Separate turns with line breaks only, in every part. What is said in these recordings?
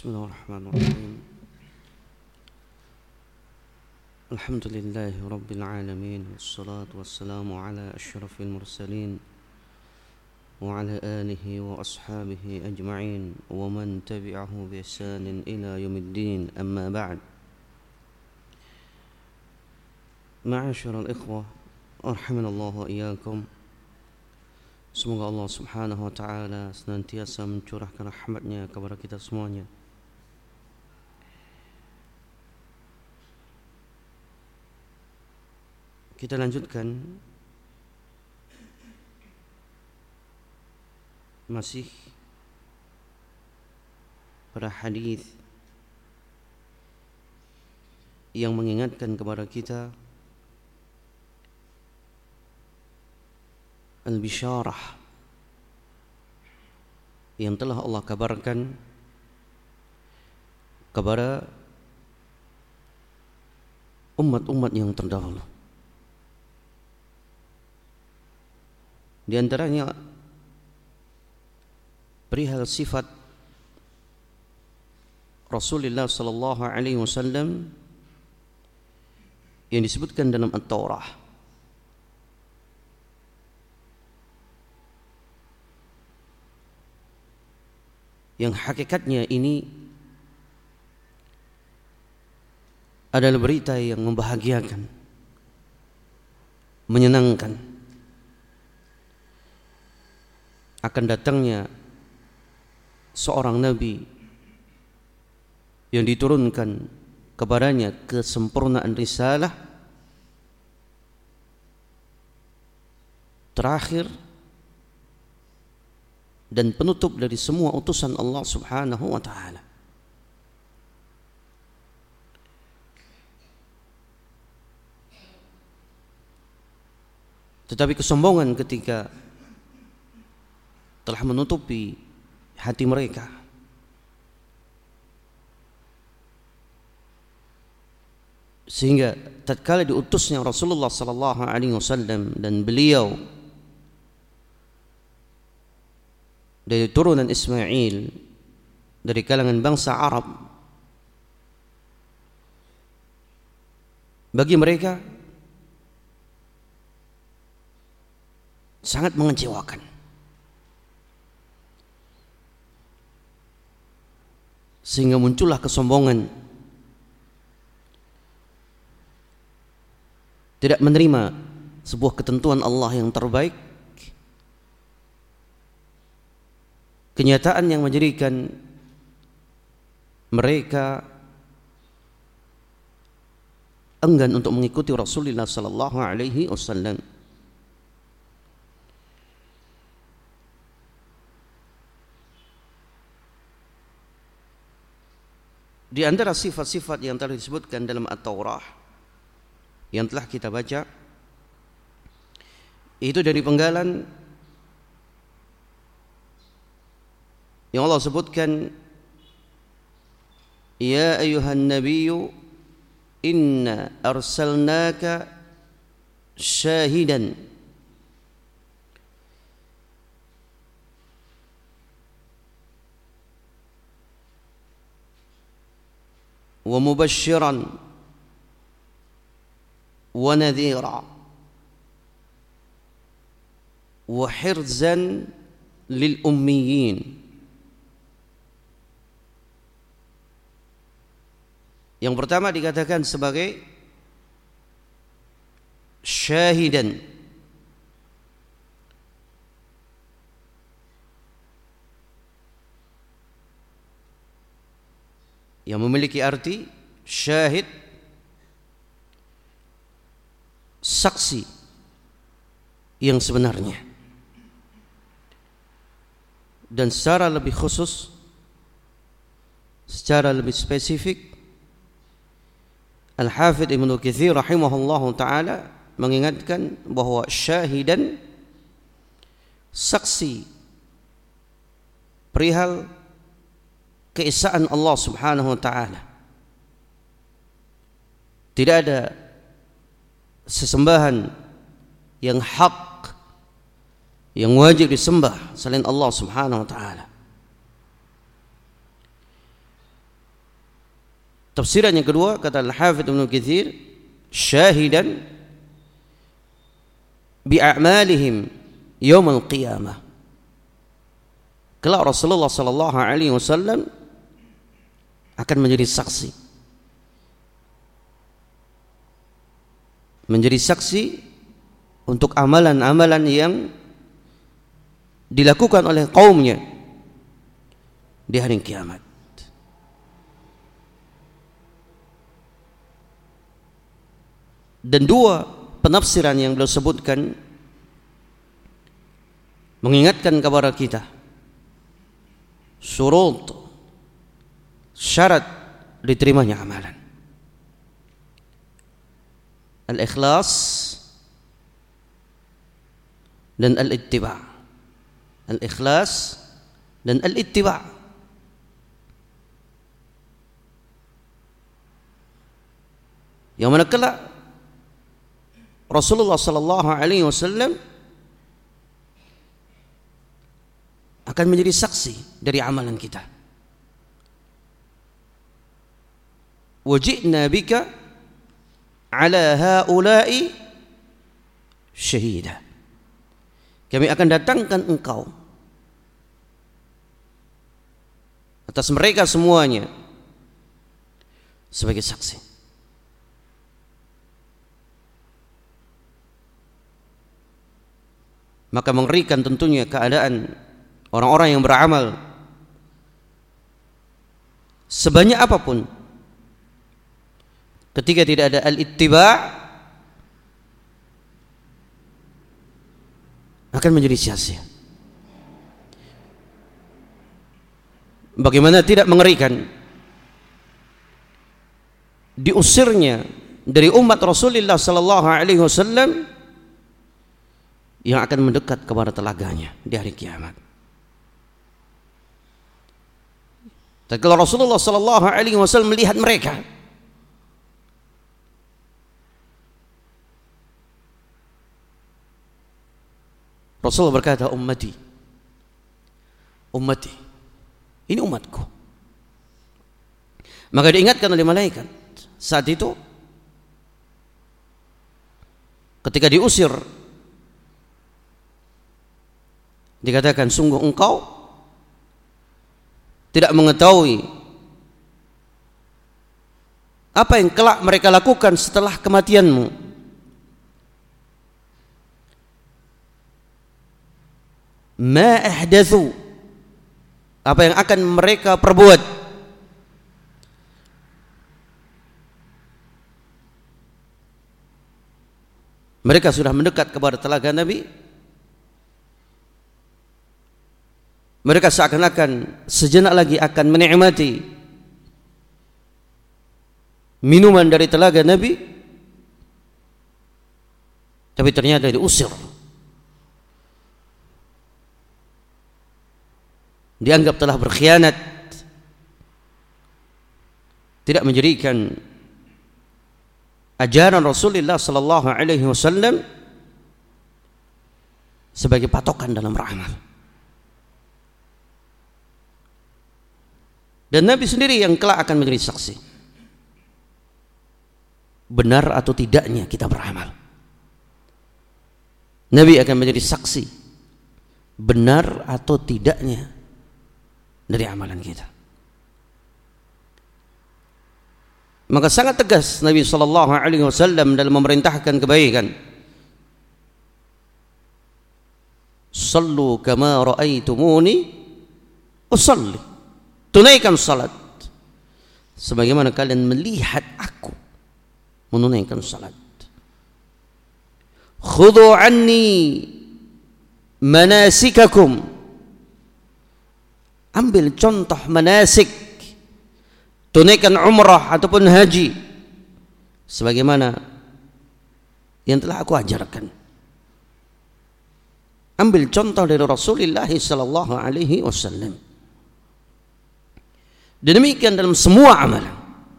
Bismillahirrahmanirrahim. Alhamdulillahi rabbil alamin, wassalatu wassalamu ala asyrafil mursalin wa ala alihi wa ashabihi ajma'in wa man tabi'ahu bi ihsanin ila yaumiddin, amma ba'd. Ma'asyiral ikhwah, rahimanallahu wa iyyakum. Semoga Allah subhanahu wa ta'ala senantiasa mencurahkan rahmatnya kepada kita semuanya. Kita lanjutkan masih pada hadis yang mengingatkan kepada kita al-bisyarah yang telah Allah kabarkan kepada umat-umat yang terdahulu. Di antaranya perihal sifat Rasulullah sallallahu alaihi wasallam yang disebutkan dalam At-Taurah. Yang hakikatnya ini adalah berita yang membahagiakan, menyenangkan akan datangnya seorang nabi yang diturunkan kepadanya kesempurnaan risalah terakhir dan penutup dari semua utusan Allah subhanahu wa ta'ala. Tetapi kesombongan ketika telah menutupi hati mereka, sehingga tatkala diutusnya Rasulullah sallallahu alaihi wasallam dan beliau dari turunan Ismail dari kalangan bangsa Arab, bagi mereka sangat mengecewakan. Sehingga muncullah kesombongan, tidak menerima sebuah ketentuan Allah yang terbaik, kenyataan yang menjadikan mereka enggan untuk mengikuti Rasulullah sallallahu alaihi wasallam. Di antara sifat-sifat yang telah disebutkan dalam At-Taurah yang telah kita baca, itu dari penggalan yang Allah sebutkan, ya ayuhan nabiyyu inna arsalnaka syahidan wa mubasysyiran wa nadhira wa hirzan lil ummiyin. Yang pertama dikatakan sebagai syahidan, yang memiliki arti syahid, saksi yang sebenarnya. Dan secara lebih khusus, secara lebih spesifik, Al-Hafidz Ibnu Katsir rahimahullahu ta'ala mengingatkan bahwa syahidan, saksi perihal keesaan Allah subhanahu wa ta'ala. Tidak ada sesembahan yang hak, yang wajib disembah selain Allah subhanahu wa ta'ala. Tafsiran yang kedua kata Al-Hafidz Ibnu Katsir, syahidan bi a'malihim yaumil qiyamah. Kelak Rasulullah sallallahu alaihi wasallam akan menjadi saksi. Menjadi saksi untuk amalan-amalan yang dilakukan oleh kaumnya di hari kiamat. Dan dua penafsiran yang beliau sebutkan mengingatkan kepada kita syarat diterimanya amalan. Al-ikhlas dan al-ittiba'. Al-ikhlas dan al-ittiba'. Yang mana kelak Rasulullah sallallahu alaihi wasallam akan menjadi saksi dari amalan kita. Wajidna bika ala haula'i syahida. Kami akan datangkan engkau atas mereka semuanya sebagai saksi. Maka mengerikan tentunya keadaan orang-orang yang beramal sebanyak apapun, ketika tidak ada al-ittiba' akan menjadi sia-sia. Bagaimana tidak mengerikan diusirnya dari umat Rasulullah sallallahu alaihi wasallam yang akan mendekat kepada telaganya di hari kiamat. Tatkala Rasulullah sallallahu alaihi wasallam melihat mereka, Rasulullah berkata, ummati, ummati, ini umatku. Maka diingatkan oleh malaikat saat itu ketika diusir, dikatakan, sungguh engkau tidak mengetahui apa yang kelak mereka lakukan setelah kematianmu. Ma ahdatsu, apa yang akan mereka perbuat. Mereka sudah mendekat kepada telaga Nabi. Mereka seakan-akan sejenak lagi akan menikmati minuman dari telaga Nabi, tapi ternyata diusir, dianggap telah berkhianat, tidak menjadikan ajaran Rasulullah sallallahu alaihi wasallam sebagai patokan dalam beramal. Dan Nabi sendiri yang kelak akan menjadi saksi benar atau tidaknya kita beramal. Nabi akan menjadi saksi benar atau tidaknya dari amalan kita. Maka sangat tegas Nabi sallallahu alaihi wasallam dalam memerintahkan kebaikan. Sallu kama ra'aitumuni usalli. Tunaikan salat sebagaimana kalian melihat aku menunaikan salat. Khudhu anni manasikakum. Ambil contoh manasik, tunaikan umrah ataupun haji sebagaimana yang telah aku ajarkan. Ambil contoh dari Rasulullah sallallahu alaihi wasallam. Dan demikian dalam semua amalan.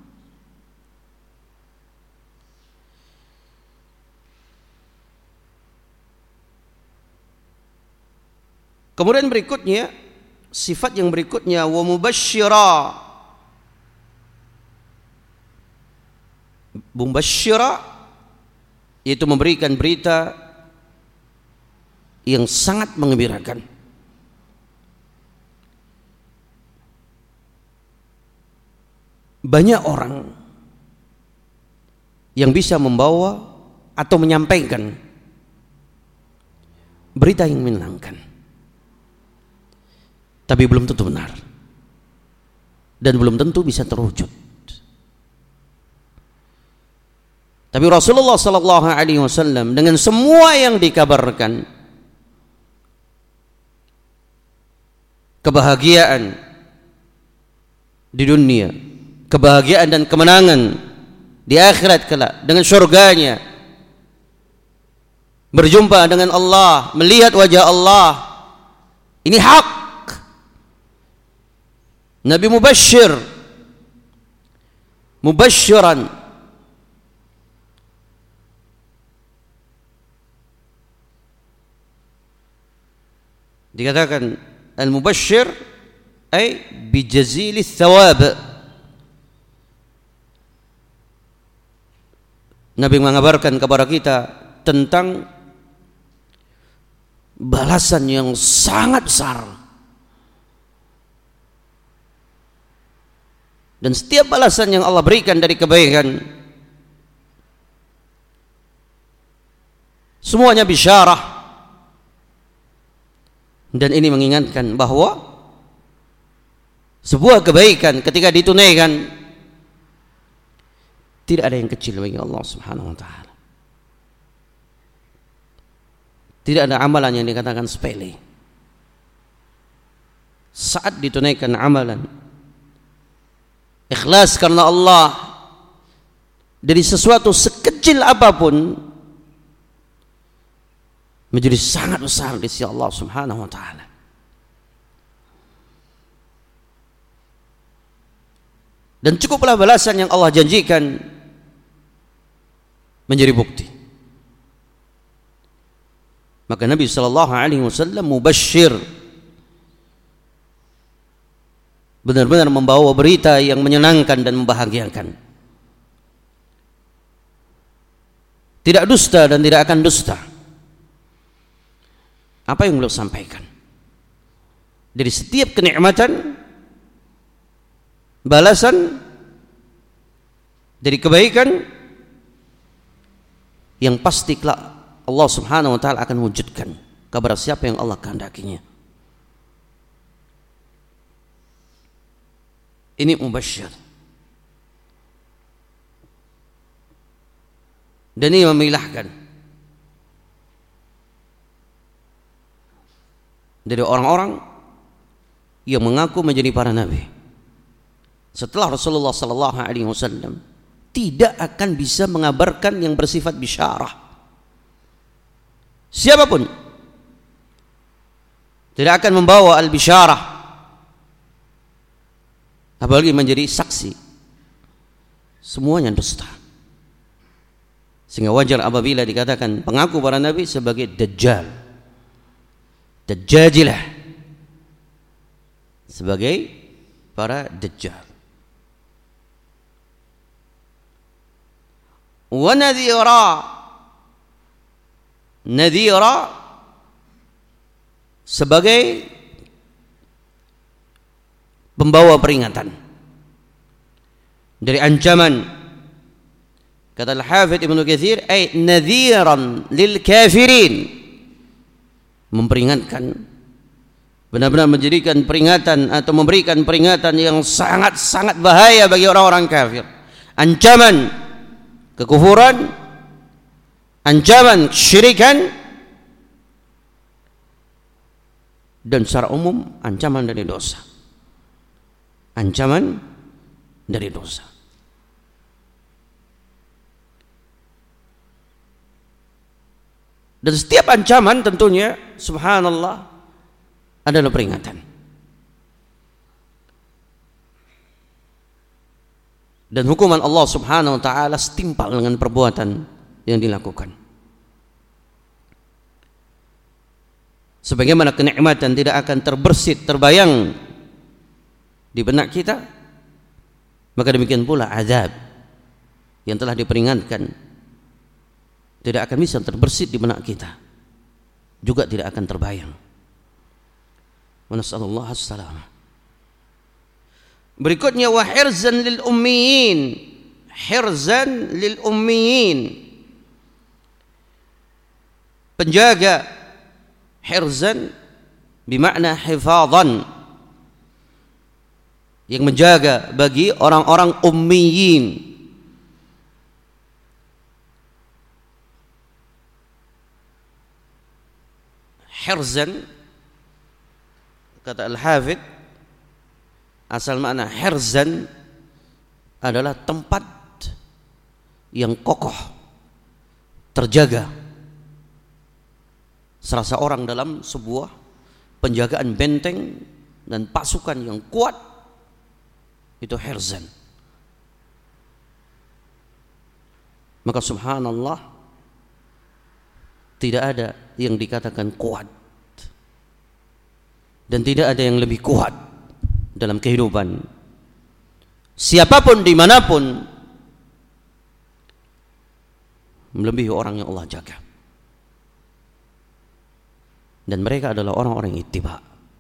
Kemudian berikutnya, sifat yang berikutnya, wa mubashshira Mubashshira, yaitu memberikan berita yang sangat menggembirakan. Banyak orang yang bisa membawa atau menyampaikan berita yang menyenangkan, tapi belum tentu benar dan belum tentu bisa terwujud. Tapi Rasulullah sallallahu alaihi wasallam dengan semua yang dikabarkan, kebahagiaan di dunia, kebahagiaan dan kemenangan di akhirat kelak dengan surganya, berjumpa dengan Allah, melihat wajah Allah, ini hak. Nabi mubashiran, dikatakan al-mubashir ay bijazili thawab. Nabi mengabarkan kepada kita tentang balasan yang sangat besar, dan setiap balasan yang Allah berikan dari kebaikan semuanya bisyarah. Dan ini mengingatkan bahwa sebuah kebaikan ketika ditunaikan tidak ada yang kecil bagi Allah Subhanahu wa taala. Tidak ada amalan yang dikatakan sepele. Saat ditunaikan amalan ikhlas karena Allah dari sesuatu sekecil apapun menjadi sangat besar di sisi Allah Subhanahu wa taala. Dan cukuplah balasan yang Allah janjikan menjadi bukti. Maka Nabi sallallahu alaihi wasallam mubashshir, benar-benar membawa berita yang menyenangkan dan membahagiakan. Tidak dusta dan tidak akan dusta. Apa yang beliau sampaikan dari setiap kenikmatan, balasan dari kebaikan yang pasti kelak Allah Subhanahu wa taala akan wujudkan kepada siapa yang Allah kehendakinya. Ini mubashshir. Dan ini memilahkan dari orang-orang yang mengaku menjadi para nabi setelah Rasulullah sallallahu alaihi wasallam tidak akan bisa mengabarkan yang bersifat bisyarah. Siapapun tidak akan membawa al-bisyarah, apalagi menjadi saksi. Semuanya dusta. Sehingga wajar apabila dikatakan pengaku para nabi sebagai dajjal, Dajjajilah, sebagai para dajjal. Wa nadhira sebagai pembawa peringatan dari ancaman. Kata Al-Hafidz Ibnu Katsir, ay nadhiran lil kafirin, memperingatkan, benar-benar menjadikan peringatan atau memberikan peringatan yang sangat-sangat bahaya bagi orang-orang kafir. Ancaman kekufuran, ancaman kesyirikan, dan secara umum ancaman dari dosa. Ancaman dari dosa. Dan setiap ancaman tentunya subhanallah adalah peringatan. Dan hukuman Allah Subhanahu wa taala setimpal dengan perbuatan yang dilakukan. Sebagaimana kenikmatan tidak akan terbersit, terbayang di benak kita, maka demikian pula azab yang telah diperingatkan tidak akan bisa terbersit di benak kita, juga tidak akan terbayang. Wa nas'alullah as-salamah. Berikutnya wa hirzan lil ummiyin. Hirzan lil ummiyin, penjaga. Hirzan bermakna hifadhan, yang menjaga bagi orang-orang ummiyin. Hirzan, kata Al-Hafidh, asal makna hirzan adalah tempat yang kokoh, terjaga. Serasa orang dalam sebuah penjagaan benteng dan pasukan yang kuat, itu hirzan. Maka subhanallah, tidak ada yang dikatakan kuat, dan tidak ada yang lebih kuat dalam kehidupan. Siapapun dimanapun, melebihi orang yang Allah jaga. Dan mereka adalah orang-orang yang ittiba,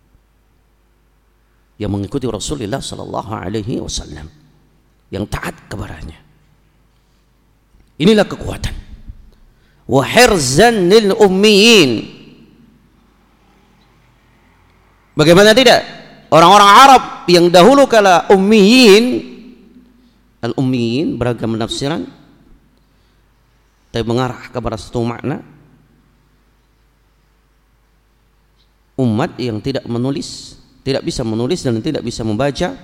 yang mengikuti Rasulullah sallallahu alaihi wasallam, yang taat kepadanya. Inilah kekuatan. Wa hirzan lil ummiyin. Bagaimana tidak? Orang-orang Arab yang dahulu kala ummiyin, al-ummiyin beragam penafsiran, tapi mengarah kepada satu makna, umat yang tidak menulis, tidak bisa menulis dan tidak bisa membaca.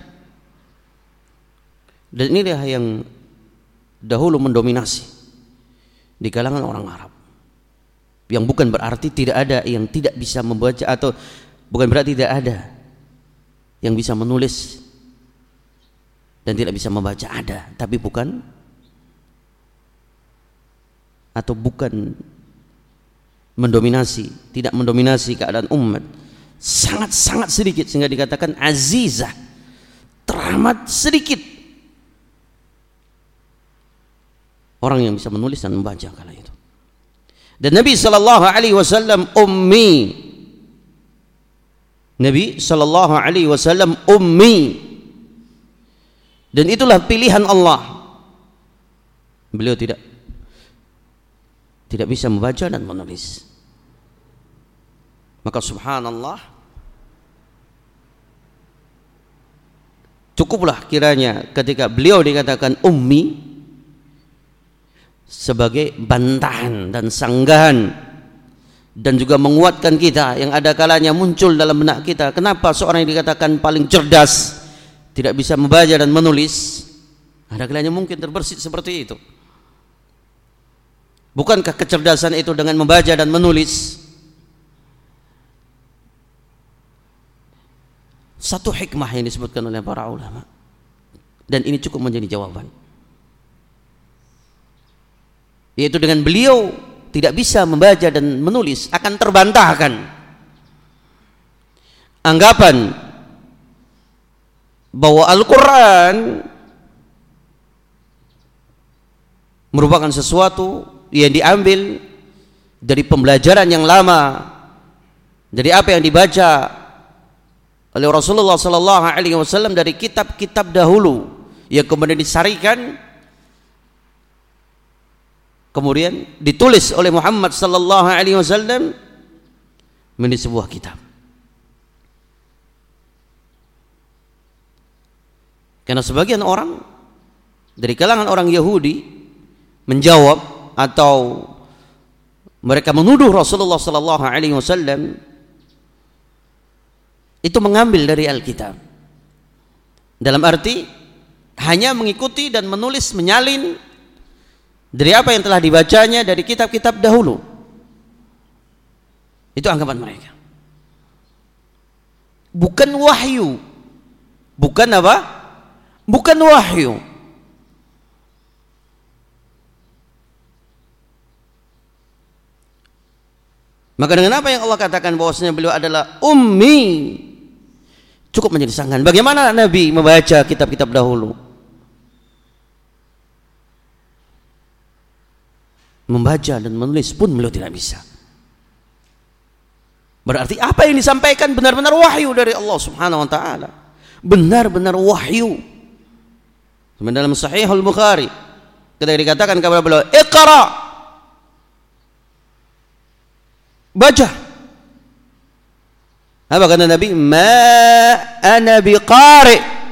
Dan inilah yang dahulu mendominasi di kalangan orang Arab, yang bukan berarti tidak ada yang tidak bisa membaca, atau bukan berarti tidak ada yang bisa menulis dan tidak bisa membaca. Ada, tapi bukan, atau bukan mendominasi, tidak mendominasi keadaan umat. Sangat-sangat sedikit, sehingga dikatakan azizah, teramat sedikit orang yang bisa menulis dan membaca kala itu. Dan Nabi sallallahu alaihi wasallam ummi. Nabi sallallahu alaihi wasallam ummi. Dan itulah pilihan Allah. Beliau tidak bisa membaca dan menulis. Maka subhanallah, cukuplah kiranya ketika beliau dikatakan ummi sebagai bantahan dan sanggahan, dan juga menguatkan kita yang ada kalanya muncul dalam benak kita, kenapa seorang yang dikatakan paling cerdas tidak bisa membaca dan menulis? Ada kalanya mungkin terbersit seperti itu. Bukankah kecerdasan itu dengan membaca dan menulis satu hikmah yang disebutkan oleh para ulama? Dan ini cukup menjadi jawaban, yaitu dengan beliau tidak bisa membaca dan menulis, akan terbantahkan anggapan bahwa Al-Quran merupakan sesuatu yang diambil dari pembelajaran yang lama, dari apa yang dibaca oleh Rasulullah sallallahu alaihi wasallam dari kitab-kitab dahulu, yang kemudian disarikan, kemudian ditulis oleh Muhammad sallallahu alaihi wasallam menjadi sebuah kitab. Karena sebagian orang dari kalangan orang Yahudi menjawab, atau mereka menuduh Rasulullah sallallahu alaihi wasallam itu mengambil dari Alkitab, dalam arti hanya mengikuti dan menulis, menyalin dari apa yang telah dibacanya dari kitab-kitab dahulu. Itu anggapan mereka. Bukan wahyu. Bukan apa? Bukan wahyu. Maka dengan apa yang Allah katakan bahwasanya beliau adalah ummi, cukup menjadi sanggahan. Bagaimana Nabi membaca kitab-kitab dahulu? membaca dan menulis pun beliau tidak bisa. Berarti apa yang disampaikan benar-benar wahyu dari Allah Subhanahu wa taala. Benar-benar wahyu. Dalam Sahih Al-Bukhari ketika dikatakan kepada beliau, "Iqra." Baca. Apa kata Nabi? "Ma ana biqari."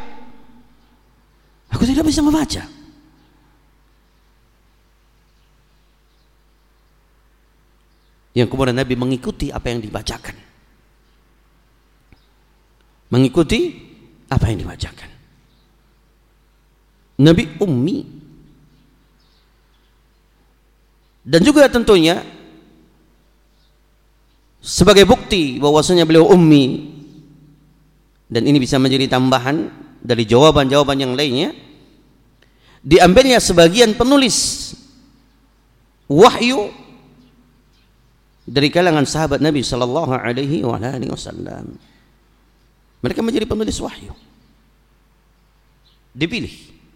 Aku tidak bisa membaca. Yang kemudian Nabi mengikuti apa yang dibacakan. Mengikuti apa yang dibacakan. Nabi ummi. Dan juga tentunya sebagai bukti bahwasanya beliau ummi, dan ini bisa menjadi tambahan dari jawaban-jawaban yang lainnya, diambilnya sebagian penulis wahyu dari kalangan sahabat Nabi sallallahu alaihi wasallam. Mereka menjadi penulis wahyu. Dipilih.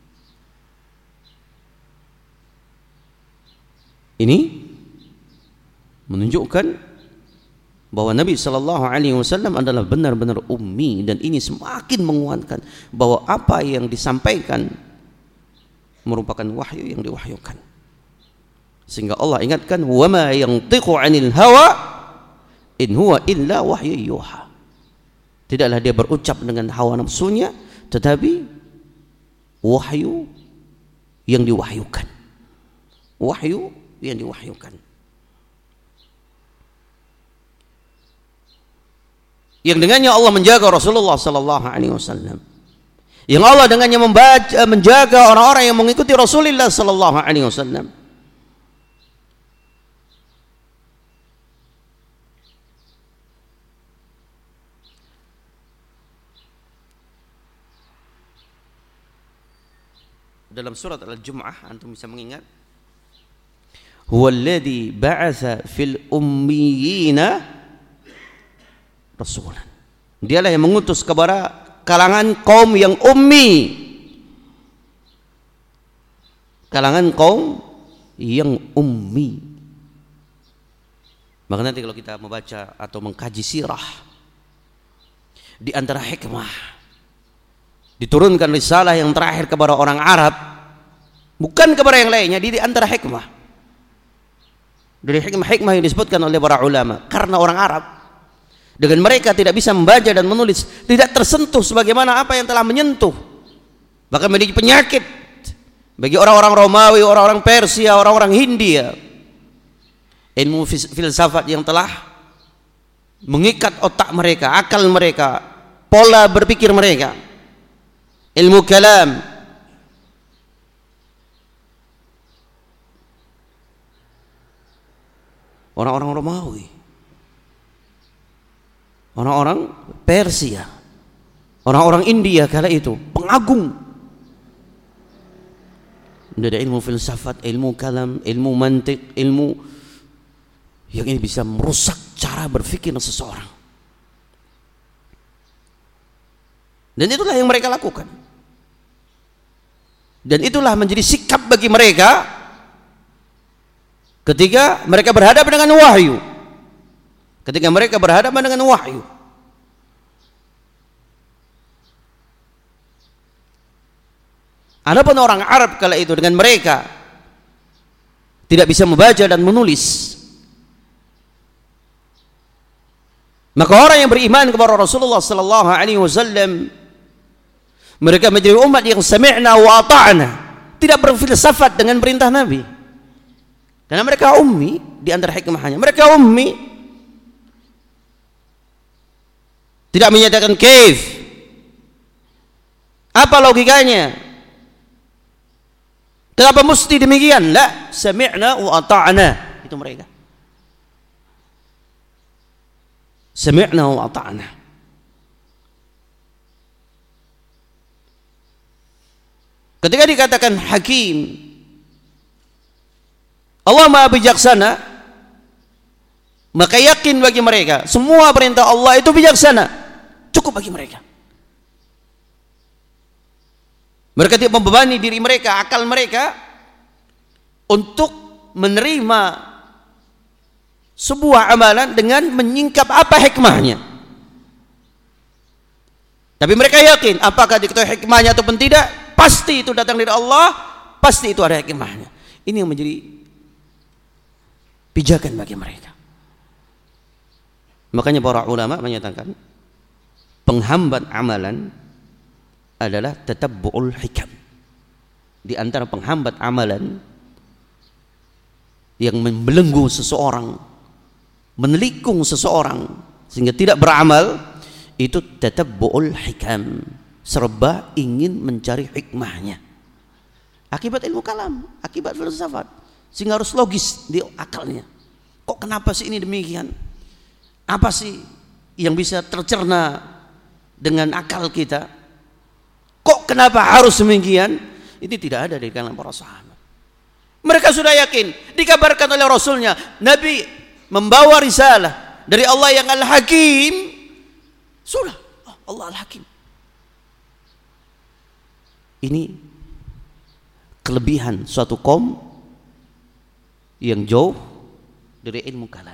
Ini menunjukkan bahwa Nabi sallallahu alaihi wasallam adalah benar-benar ummi, dan ini semakin menguatkan bahwa apa yang disampaikan merupakan wahyu yang diwahyukan. Sehingga Allah ingatkan, wa ma yantiqu 'anil hawa in huwa illa wahyu yuha. Tidaklah dia berucap dengan hawa nafsunya, tetapi wahyu yang diwahyukan. Wahyu yang diwahyukan. Yang dengannya Allah menjaga Rasulullah sallallahu alaihi wasallam. Yang Allah dengannya menjaga orang-orang yang mengikuti Rasulullah sallallahu alaihi wasallam. Dalam surat Al-Jumu'ah antum bisa mengingat, huwallazi ba'atsa fil ummiyina rasulan. Dialah yang mengutus kepada kalangan kaum yang ummi. Kalangan kaum yang ummi. Maka nanti kalau kita membaca atau mengkaji sirah, di antara hikmah diturunkan risalah yang terakhir kepada orang Arab, bukan kepada yang lainnya. Di antara hikmah, dari hikmah-hikmah yang disebutkan oleh para ulama, karena orang Arab dengan mereka tidak bisa membaca dan menulis, tidak tersentuh sebagaimana apa yang telah menyentuh, bahkan menjadi penyakit bagi orang-orang Romawi, orang-orang Persia, orang-orang Hindia, ilmu filsafat yang telah mengikat otak mereka, akal mereka, pola berpikir mereka. Ilmu kalam, orang-orang Romawi, orang-orang Persia, orang-orang India kala itu pengagung dari ilmu filsafat, ilmu kalam, ilmu mantik, ilmu yang ini bisa merusak cara berpikir seseorang. Dan itulah yang mereka lakukan. Dan itulah menjadi sikap bagi mereka ketika mereka berhadapan dengan wahyu. Ketika mereka berhadapan dengan wahyu. Adapun orang Arab kala itu dengan mereka tidak bisa membaca dan menulis, maka orang yang beriman kepada Rasulullah sallallahu alaihi wasallam, mereka menjadi umat yang sami'na wa ata'na, tidak berfilsafat dengan perintah Nabi. Karena mereka ummi, di antara hikmahnya mereka ummi, tidak menyatakan kaif, apa logikanya, kenapa mesti demikian. La, sami'na wa ata'na, itu mereka. Sami'na wa ata'na. Ketika dikatakan hakim, Allah Maha bijaksana, maka yakin bagi mereka semua perintah Allah itu bijaksana, cukup bagi mereka. Mereka tidak membebani diri mereka, akal mereka, untuk menerima sebuah amalan dengan menyingkap apa hikmahnya. Tapi mereka yakin apakah diketahui hikmahnya ataupun tidak, pasti itu datang dari Allah, pasti itu ada hikmahnya. Ini yang menjadi pijakan bagi mereka. Makanya para ulama menyatakan penghambat amalan adalah tatabbu'ul hikam. Di antara penghambat amalan yang membelenggu seseorang, menelikung seseorang sehingga tidak beramal, itu tatabbu'ul hikam, serba ingin mencari hikmahnya. Akibat ilmu kalam, akibat filsafat, sehingga harus logis di akalnya. Kok kenapa sih ini demikian? Apa sih yang bisa tercerna dengan akal kita? Kok kenapa harus demikian? Ini tidak ada di kalangan para sahabat. Mereka sudah yakin, dikabarkan oleh Rasulnya, Nabi membawa risalah dari Allah yang Al-Hakim. Sudah, Allah Al-Hakim. Ini kelebihan suatu kaum yang jauh dari ilmu kalam.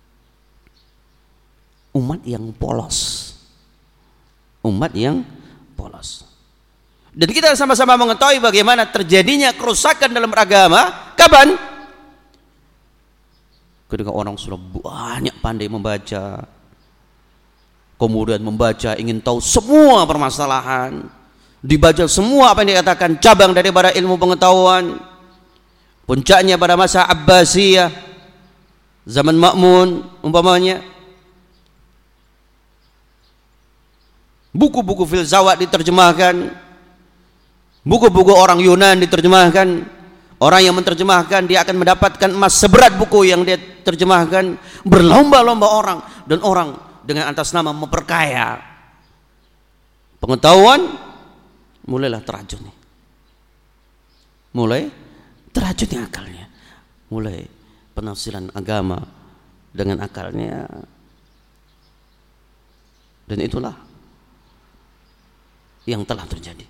Umat yang polos. Umat yang polos. Dan kita sama-sama mengetahui bagaimana terjadinya kerusakan dalam agama. Kapan? Ketika orang sudah banyak pandai membaca, kemudian membaca ingin tahu semua permasalahan, dibaca semua apa yang dikatakan cabang daripada ilmu pengetahuan. Puncaknya pada masa Abbasiyah, zaman Ma'mun umpamanya, buku-buku filsafat diterjemahkan, buku-buku orang Yunan diterjemahkan. Orang yang menerjemahkan dia akan mendapatkan emas seberat buku yang dia terjemahkan. Berlomba-lomba orang, dan orang dengan atas nama memperkaya pengetahuan, mulailah terajun nih. Mulai terajun nih akalnya. Mulai penafsiran agama dengan akalnya. Dan itulah yang telah terjadi.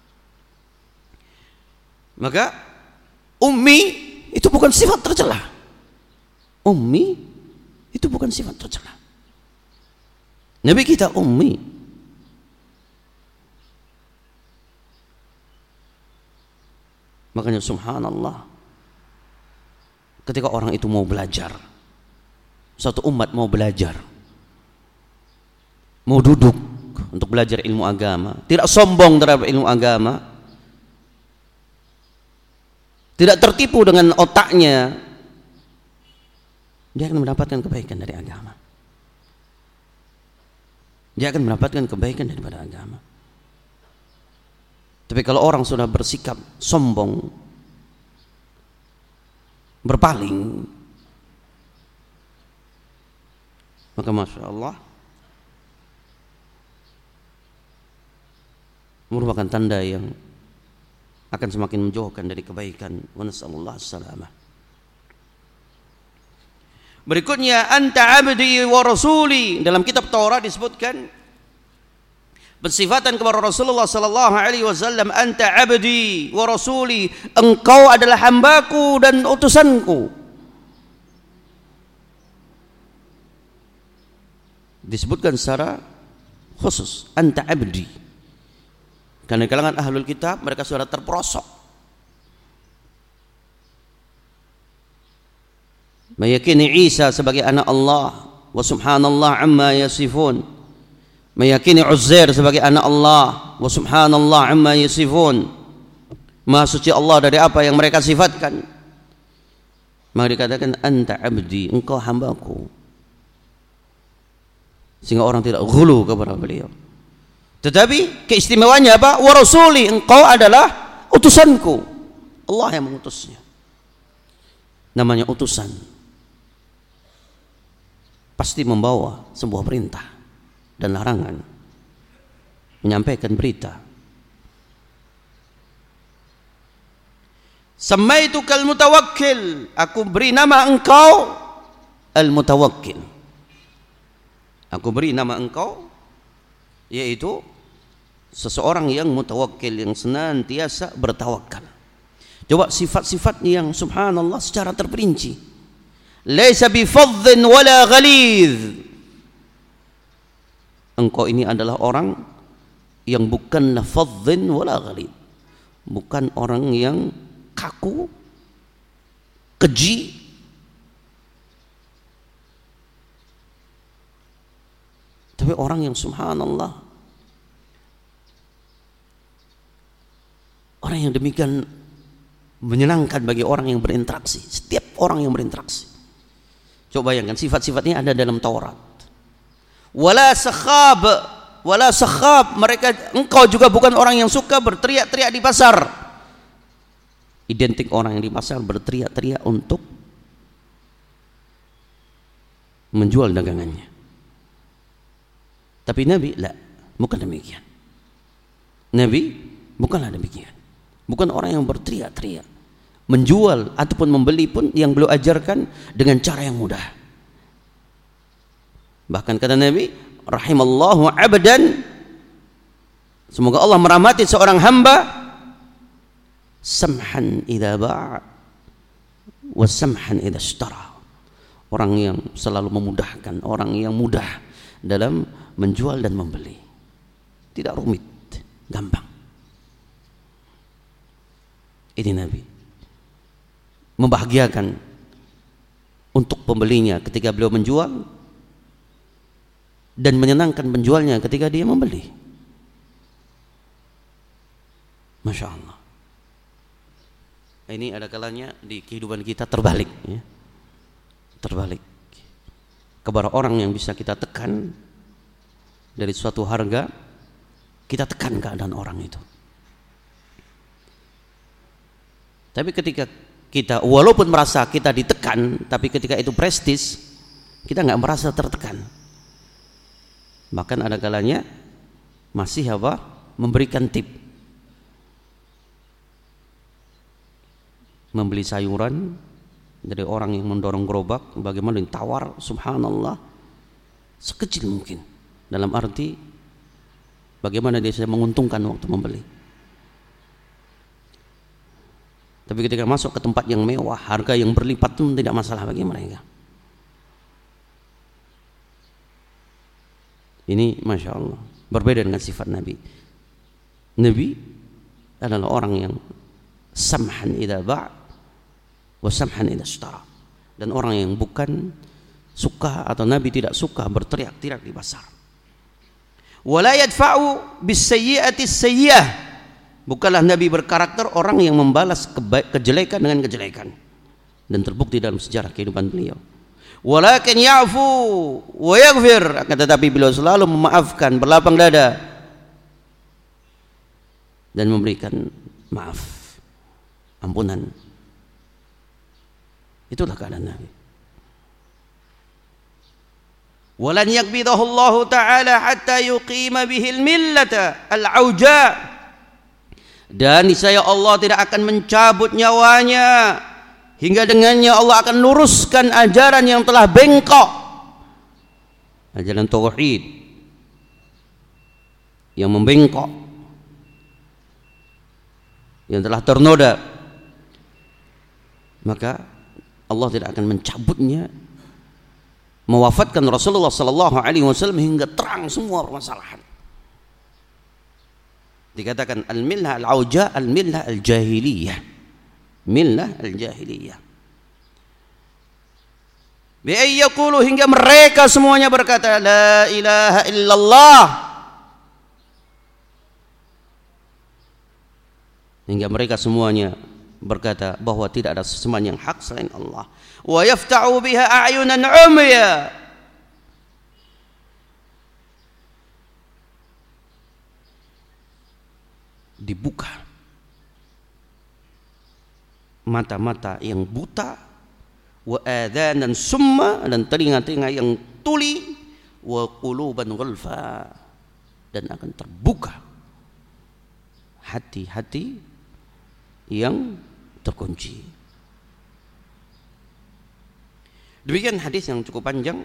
Maka ummi itu bukan sifat tercela. Ummi itu bukan sifat tercela. Nabi kita ummi. Makanya subhanallah, ketika orang itu mau belajar, satu umat mau belajar, mau duduk untuk belajar ilmu agama, tidak sombong terhadap ilmu agama, tidak tertipu dengan otaknya, dia akan mendapatkan kebaikan dari agama. Dia akan mendapatkan kebaikan daripada agama. Tapi kalau orang sudah bersikap sombong, berpaling, maka masya Allah merupakan tanda yang akan semakin menjauhkan dari kebaikan. Wa nasallallahu as-salamah. Berikutnya, anta abdi wa rasuli. Dalam kitab Taurat disebutkan pensifatan kepada Rasulullah sallallahu alaihi wasallam, anta abdi wa rasuli, engkau adalah hambaku dan utusanku. Disebutkan secara khusus, anta abdi. Karena di kalangan ahlul kitab mereka sudah terperosok, meyakini Isa sebagai anak Allah, wa subhanallah amma yasifun, meyakini Uzair sebagai anak Allah, wa subhanallah amma yasifun, maha suci Allah dari apa yang mereka sifatkan. Maka dikatakan anta abdi, engkau hambaku, sehingga orang tidak ghulu kepada beliau. Tetapi keistimewaannya apa? Wa rasuli, engkau adalah utusanku. Allah yang mengutusnya. Namanya utusan, pasti membawa sebuah perintah dan larangan, menyampaikan berita. Samaitukal mutawakkil, aku beri nama engkau al-mutawakkil. Aku beri nama engkau, yaitu seseorang yang mutawakkil, yang senantiasa bertawakal. Coba sifat-sifat yang subhanallah secara terperinci. Laisa bifadhin wala ghalidh. Engkau ini adalah orang yang bukanlah fadhin wala ghalidh. Bukan orang yang kaku, keji, tapi orang yang subhanallah, orang yang demikian menyenangkan bagi orang yang berinteraksi. Setiap orang yang berinteraksi, coba bayangkan sifat-sifatnya ada dalam Taurat. Wala sakhab, mereka, engkau juga bukan orang yang suka berteriak-teriak di pasar. Identik orang yang di pasar berteriak-teriak untuk menjual dagangannya. Tapi Nabi bukan demikian. Nabi bukanlah demikian. Bukan orang yang berteriak-teriak. Menjual ataupun membeli pun yang beliau ajarkan dengan cara yang mudah. Bahkan kata Nabi, rahimallahu abdan, semoga Allah merahmati seorang hamba, samhan idza ba'a wa samhan idza ishtara. Orang yang selalu memudahkan, orang yang mudah dalam menjual dan membeli. Tidak rumit, gampang. Ini Nabi membahagiakan untuk pembelinya ketika beliau menjual, dan menyenangkan penjualnya ketika dia membeli. Masya Allah. Ini ada kalanya di kehidupan kita terbalik, ya. Terbalik kepada orang yang bisa kita tekan dari suatu harga, kita tekan keadaan orang itu. Tapi ketika kita walaupun merasa kita ditekan, tapi ketika itu prestis, kita nggak merasa tertekan. Bahkan ada kalanya masih memberikan tip. Membeli sayuran dari orang yang mendorong gerobak, bagaimana ditawar, subhanallah, sekecil mungkin. Dalam arti bagaimana dia bisa menguntungkan waktu membeli. Tapi ketika masuk ke tempat yang mewah, harga yang berlipat pun tidak masalah bagi mereka. Ini Masya Allah, berbeda dengan sifat Nabi. Nabi adalah orang yang samhan idza ba' wa samhan idza ishtara, dan orang yang bukan suka atau Nabi tidak suka berteriak-teriak di pasar. Wala yadfa'u bis-sayyi'ati as-sayyi'ah. Bukanlah Nabi berkarakter orang yang membalas kejelekan dengan kejelekan, dan terbukti dalam sejarah kehidupan beliau. Walakin ya'fu wa yaghfir, akan tetapi beliau selalu memaafkan, berlapang dada dan memberikan maaf, ampunan. Itulah keadaan Nabi. Walan yakbidahu Allah Ta'ala hatta yuqima bihil millata al-auja. Dan niscaya Allah tidak akan mencabut nyawanya hingga dengannya Allah akan luruskan ajaran yang telah bengkok, ajaran tauhid yang membengkok, yang telah ternoda. Maka Allah tidak akan mencabutnya, mewafatkan Rasulullah sallallahu alaihi wasallam hingga terang semua permasalahan. Dikatakan al-millah al-auja, al-millah al-jahiliyah, millah al-jahiliyah. Bi yaqulu, hingga mereka semuanya berkata la ilaha illallah, hingga mereka semuanya berkata bahwa tidak ada sesembahan yang hak selain Allah. Wa yafta'u biha a'yunan umya, dibuka mata-mata yang buta, wa adzanan summa, dan telinga-telinga yang tuli, wa quluban ghulfa, dan akan terbuka hati-hati yang terkunci. Demikian hadis yang cukup panjang,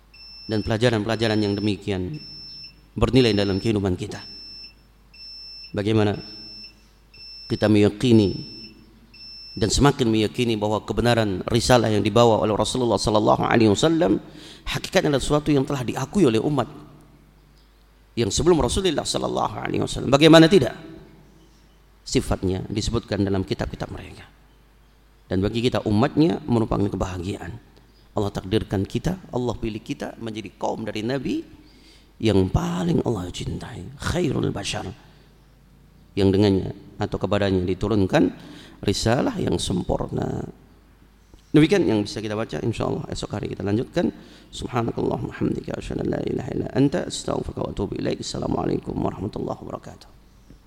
dan pelajaran-pelajaran yang demikian bernilai dalam kehidupan kita. Bagaimana kita meyakini dan semakin meyakini bahwa kebenaran risalah yang dibawa oleh Rasulullah sallallahu alaihi wasallam hakikatnya adalah sesuatu yang telah diakui oleh umat yang sebelum Rasulullah sallallahu alaihi wasallam. Bagaimana tidak? Sifatnya disebutkan dalam kitab-kitab mereka. Dan bagi kita umatnya merupakan kebahagiaan. Allah takdirkan kita, Allah pilih kita menjadi kaum dari Nabi yang paling Allah cintai, khairul bashar, yang dengannya atau kepadanya diturunkan risalah yang sempurna. Demikian yang bisa kita baca, insyaallah esok hari kita lanjutkan. Subhanakallahumma hamdika asyhadu an la ilaha illa anta astaghfiruka wa atubu ilaik. Assalamualaikum warahmatullahi wabarakatuh.